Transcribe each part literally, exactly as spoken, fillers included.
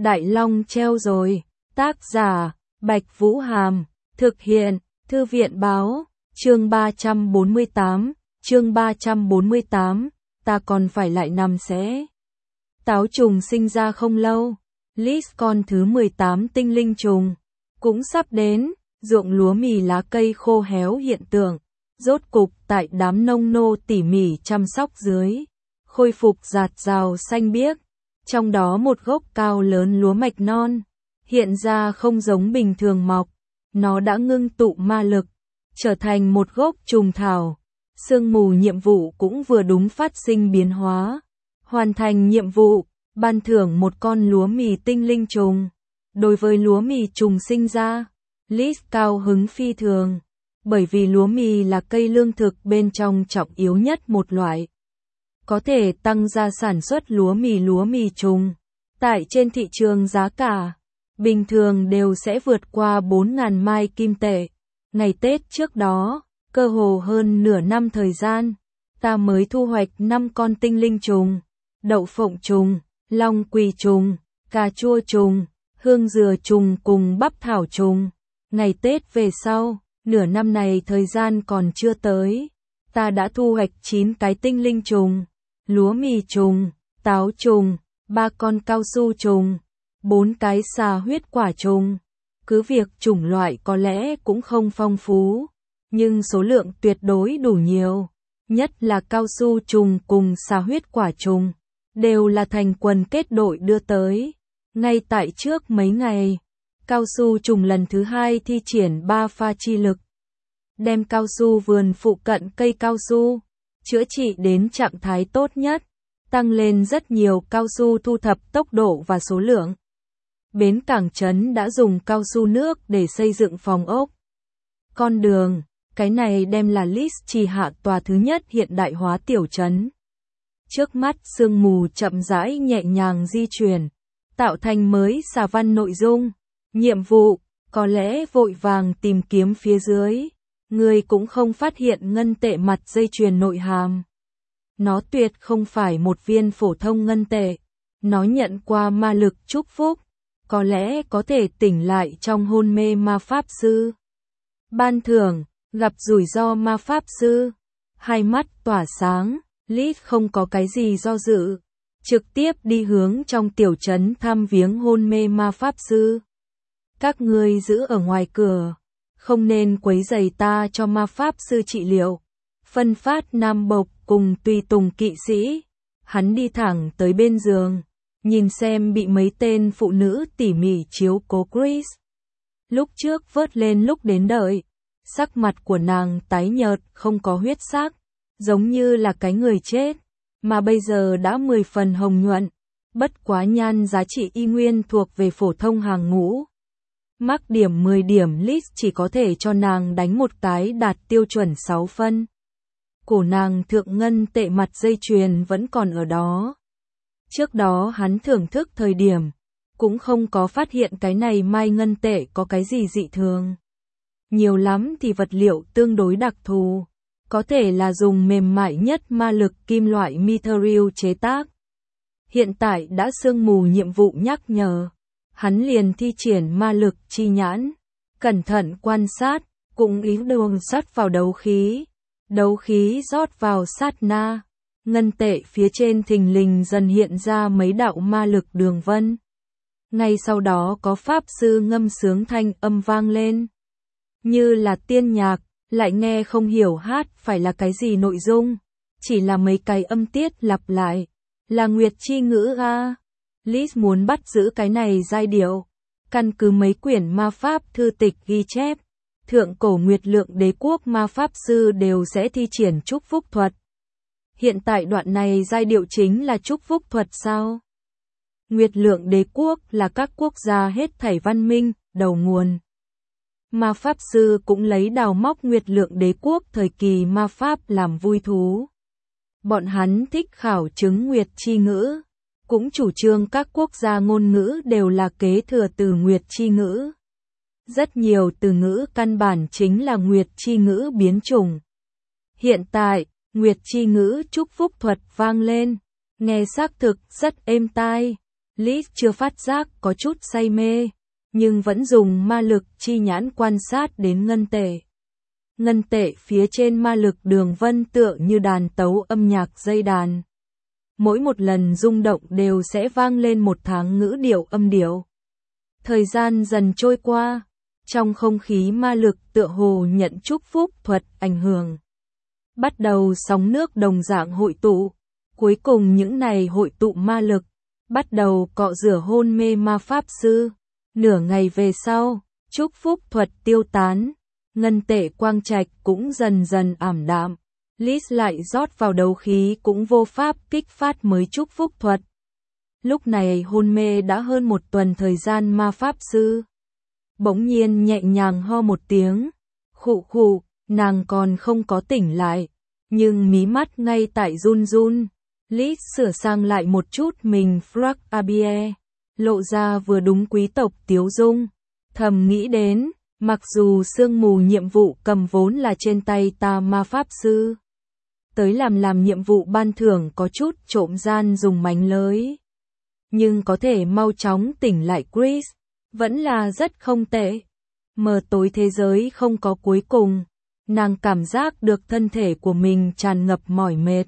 Đại Long treo rồi. Tác giả, Bạch Vũ Hàm. Thực hiện, Thư viện Báo. Chương ba trăm bốn mươi tám. Chương ba trăm bốn mươi tám. Ta còn phải lại nằm sẽ. Táo trùng sinh ra không lâu. List con thứ mười tám tinh linh trùng. Cũng sắp đến. Ruộng lúa mì lá cây khô héo hiện tượng. Rốt cục tại đám nông nô tỉ mỉ chăm sóc dưới. Khôi phục rạt rào xanh biếc. Trong đó một gốc cao lớn lúa mạch non. Hiện ra không giống bình thường mọc. Nó đã ngưng tụ ma lực. Trở thành một gốc trùng thảo. Sương mù nhiệm vụ cũng vừa đúng phát sinh biến hóa. Hoàn thành nhiệm vụ. Ban thưởng một con lúa mì tinh linh trùng. Đối với lúa mì trùng sinh ra, Liz cao hứng phi thường. Bởi vì lúa mì là cây lương thực bên trong trọng yếu nhất một loại. Có thể tăng gia sản xuất lúa mì lúa mì trùng. Tại trên thị trường giá cả, bình thường đều sẽ vượt qua bốn nghìn mai kim tệ. Ngày Tết trước đó, cơ hồ hơn nửa năm thời gian, ta mới thu hoạch năm con tinh linh trùng, đậu phộng trùng, long quỳ trùng, cà chua trùng, hương dừa trùng cùng bắp thảo trùng. Ngày Tết về sau, nửa năm này thời gian còn chưa tới, ta đã thu hoạch chín cái tinh linh trùng, lúa mì trùng, táo trùng, ba con cao su trùng, bốn cái xà huyết quả trùng. Cứ việc chủng loại có lẽ cũng không phong phú, nhưng số lượng tuyệt đối đủ nhiều. Nhất là cao su trùng cùng xà huyết quả trùng, đều là thành quần kết đội đưa tới. Ngay tại trước mấy ngày, cao su trùng lần thứ hai thi triển ba pha chi lực. Đem cao su vườn phụ cận cây cao su, chữa trị đến trạng thái tốt nhất, tăng lên rất nhiều cao su thu thập tốc độ và số lượng. Bến cảng trấn đã dùng cao su nước để xây dựng phòng ốc. Con đường, cái này đem là list trì hạ tòa thứ nhất hiện đại hóa tiểu trấn. Trước mắt sương mù chậm rãi nhẹ nhàng di chuyển, tạo thành mới xà văn nội dung. Nhiệm vụ, có lẽ vội vàng tìm kiếm phía dưới, người cũng không phát hiện ngân tệ mặt dây chuyền nội hàm. Nó tuyệt không phải một viên phổ thông ngân tệ, nó nhận qua ma lực chúc phúc. Có lẽ có thể tỉnh lại trong hôn mê ma pháp sư. Ban thưởng, gặp rủi ro ma pháp sư. Hai mắt tỏa sáng, Liz không có cái gì do dự. Trực tiếp đi hướng trong tiểu trấn thăm viếng hôn mê ma pháp sư. Các ngươi giữ ở ngoài cửa, không nên quấy rầy ta cho ma pháp sư trị liệu. Phân phát Nam Bộc cùng tùy tùng kỵ sĩ. Hắn đi thẳng tới bên giường. Nhìn xem bị mấy tên phụ nữ tỉ mỉ chiếu cố Chris. Lúc trước vớt lên lúc đến đợi. Sắc mặt của nàng tái nhợt không có huyết sắc. Giống như là cái người chết. Mà bây giờ đã mười phần hồng nhuận. Bất quá nhan giá trị y nguyên thuộc về phổ thông hàng ngũ. Mắc điểm mười điểm list chỉ có thể cho nàng đánh một cái đạt tiêu chuẩn sáu phân. Cổ nàng thượng ngân tệ mặt dây chuyền vẫn còn ở đó. Trước đó hắn thưởng thức thời điểm, cũng không có phát hiện cái này mai ngân tệ có cái gì dị thường. Nhiều lắm thì vật liệu tương đối đặc thù, có thể là dùng mềm mại nhất ma lực kim loại mithril chế tác. Hiện tại đã sương mù nhiệm vụ nhắc nhở, hắn liền thi triển ma lực chi nhãn, cẩn thận quan sát, cũng ý đường sắt vào đấu khí. Đấu khí rót vào sát na. Ngân tệ phía trên thình lình dần hiện ra mấy đạo ma lực đường vân. Ngay sau đó có pháp sư ngâm sướng thanh âm vang lên. Như là tiên nhạc, lại nghe không hiểu hát phải là cái gì nội dung. Chỉ là mấy cái âm tiết lặp lại. Là nguyệt chi ngữ a. Liz muốn bắt giữ cái này giai điệu. Căn cứ mấy quyển ma pháp thư tịch ghi chép. Thượng cổ nguyệt lượng đế quốc ma pháp sư đều sẽ thi triển chúc phúc thuật. Hiện tại đoạn này giai điệu chính là chúc phúc thuật sao? Nguyệt lượng đế quốc là các quốc gia hết thảy văn minh, đầu nguồn. Ma pháp sư cũng lấy đào móc nguyệt lượng đế quốc thời kỳ ma pháp làm vui thú. Bọn hắn thích khảo chứng nguyệt chi ngữ, cũng chủ trương các quốc gia ngôn ngữ đều là kế thừa từ nguyệt chi ngữ. Rất nhiều từ ngữ căn bản chính là nguyệt chi ngữ biến chủng. Hiện tại, nguyệt chi ngữ chúc phúc thuật vang lên, nghe xác thực rất êm tai. Liz chưa phát giác có chút say mê, nhưng vẫn dùng ma lực chi nhãn quan sát đến ngân tệ. Ngân tệ phía trên ma lực đường vân tựa như đàn tấu âm nhạc dây đàn. Mỗi một lần rung động đều sẽ vang lên một tháng ngữ điệu âm điệu. Thời gian dần trôi qua, trong không khí ma lực tựa hồ nhận chúc phúc thuật ảnh hưởng. Bắt đầu sóng nước đồng dạng hội tụ, cuối cùng những này hội tụ ma lực, bắt đầu cọ rửa hôn mê ma pháp sư. Nửa ngày về sau, chúc phúc thuật tiêu tán, ngân tệ quang trạch cũng dần dần ảm đạm. Liz lại rót vào đấu khí cũng vô pháp kích phát mới chúc phúc thuật. Lúc này hôn mê đã hơn một tuần thời gian ma pháp sư. Bỗng nhiên nhẹ nhàng ho một tiếng, khụ khụ, nàng còn không có tỉnh lại, nhưng mí mắt ngay tại run run. Liz sửa sang lại một chút mình Frag Abie, lộ ra vừa đúng quý tộc tiếu dung, thầm nghĩ đến, mặc dù sương mù nhiệm vụ cầm vốn là trên tay ta ma pháp sư. Tới làm làm nhiệm vụ ban thưởng có chút trộm gian dùng mánh lới. Nhưng có thể mau chóng tỉnh lại Chris, vẫn là rất không tệ. Mờ tối thế giới không có cuối cùng, nàng cảm giác được thân thể của mình tràn ngập mỏi mệt.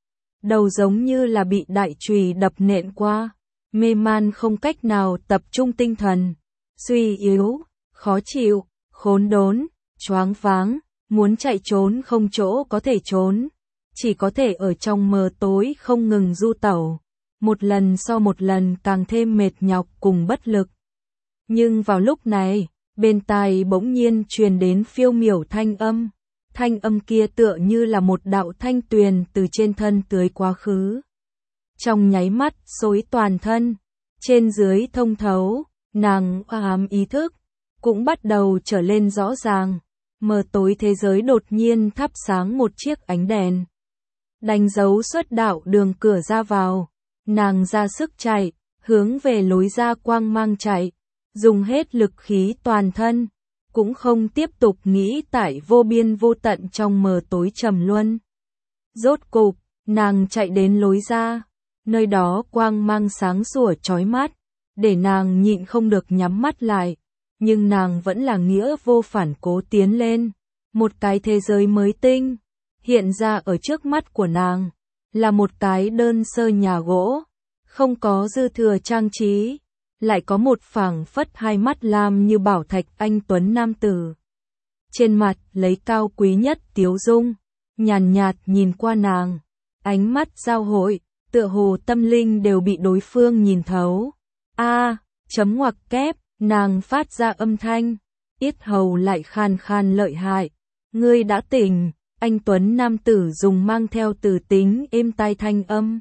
Đầu giống như là bị đại chùy đập nện qua, mê man không cách nào tập trung tinh thần, suy yếu, khó chịu, khốn đốn, choáng váng, muốn chạy trốn không chỗ có thể trốn, chỉ có thể ở trong mờ tối không ngừng du tẩu, một lần sau một lần càng thêm mệt nhọc cùng bất lực. Nhưng vào lúc này, bên tai bỗng nhiên truyền đến phiêu miểu thanh âm. Thanh âm kia tựa như là một đạo thanh tuyền từ trên thân tưới quá khứ. Trong nháy mắt xối toàn thân, trên dưới thông thấu, nàng ám ý thức, cũng bắt đầu trở lên rõ ràng. Mờ tối thế giới đột nhiên thắp sáng một chiếc ánh đèn. Đánh dấu xuất đạo đường cửa ra vào, nàng ra sức chạy, hướng về lối ra quang mang chạy, dùng hết lực khí toàn thân. Cũng không tiếp tục nghĩ tại vô biên vô tận trong mờ tối trầm luân. Rốt cục, nàng chạy đến lối ra, nơi đó quang mang sáng sủa chói mắt, để nàng nhịn không được nhắm mắt lại, nhưng nàng vẫn là nghĩa vô phản cố tiến lên. Một cái thế giới mới tinh, hiện ra ở trước mắt của nàng, là một cái đơn sơ nhà gỗ, không có dư thừa trang trí. Lại có một phảng phất hai mắt lam như bảo thạch anh tuấn nam tử. Trên mặt lấy cao quý nhất tiếu dung, nhàn nhạt nhìn qua nàng, ánh mắt giao hội, tựa hồ tâm linh đều bị đối phương nhìn thấu. A, chấm ngoặc kép, nàng phát ra âm thanh, yết hầu lại khan khan lợi hại. Ngươi đã tỉnh, anh tuấn nam tử dùng mang theo từ tính êm tai thanh âm.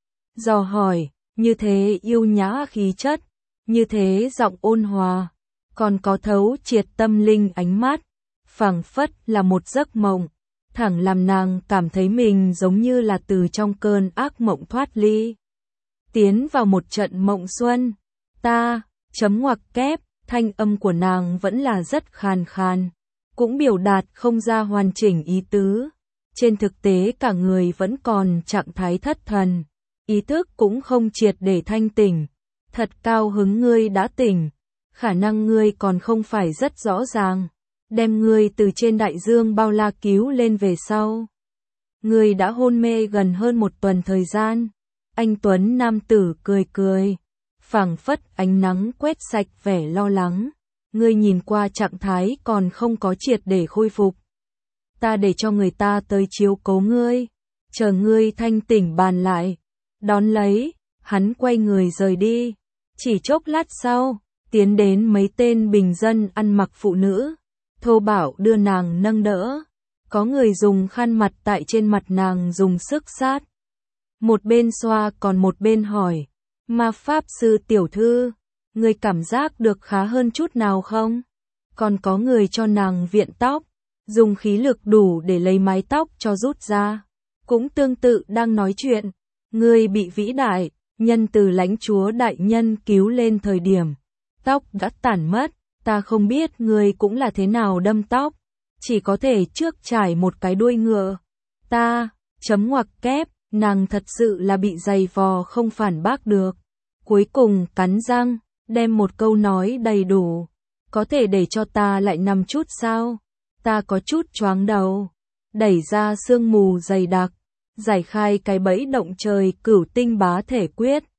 Dò hỏi, như thế yêu nhã khí chất. Như thế giọng ôn hòa, còn có thấu triệt tâm linh ánh mắt, phảng phất là một giấc mộng, thẳng làm nàng cảm thấy mình giống như là từ trong cơn ác mộng thoát ly. Tiến vào một trận mộng xuân, ta, chấm ngoặc kép, thanh âm của nàng vẫn là rất khàn khàn, cũng biểu đạt không ra hoàn chỉnh ý tứ. Trên thực tế cả người vẫn còn trạng thái thất thần, ý thức cũng không triệt để thanh tỉnh. Thật cao hứng ngươi đã tỉnh, khả năng ngươi còn không phải rất rõ ràng, đem ngươi từ trên đại dương bao la cứu lên về sau. Ngươi đã hôn mê gần hơn một tuần thời gian. Anh tuấn nam tử cười cười, phảng phất ánh nắng quét sạch vẻ lo lắng. Ngươi nhìn qua trạng thái còn không có triệt để khôi phục. Ta để cho người ta tới chiếu cố ngươi, chờ ngươi thanh tỉnh bàn lại. Đón lấy, hắn quay người rời đi. Chỉ chốc lát sau, tiến đến mấy tên bình dân ăn mặc phụ nữ, thô bạo đưa nàng nâng đỡ. Có người dùng khăn mặt tại trên mặt nàng dùng sức sát. Một bên xoa còn một bên hỏi, ma pháp sư tiểu thư, người cảm giác được khá hơn chút nào không? Còn có người cho nàng viện tóc, dùng khí lực đủ để lấy mái tóc cho rút ra. Cũng tương tự đang nói chuyện, người bị vĩ đại, nhân từ lãnh chúa đại nhân cứu lên thời điểm, tóc đã tản mất, ta không biết người cũng là thế nào đâm tóc, chỉ có thể trước trải một cái đuôi ngựa. Ta, chấm ngoặc kép, nàng thật sự là bị dày vò không phản bác được. Cuối cùng cắn răng, đem một câu nói đầy đủ. Có thể để cho ta lại nằm chút sao? Ta có chút choáng đầu. Đẩy ra sương mù dày đặc, giải khai cái bẫy động trời cửu tinh bá thể quyết.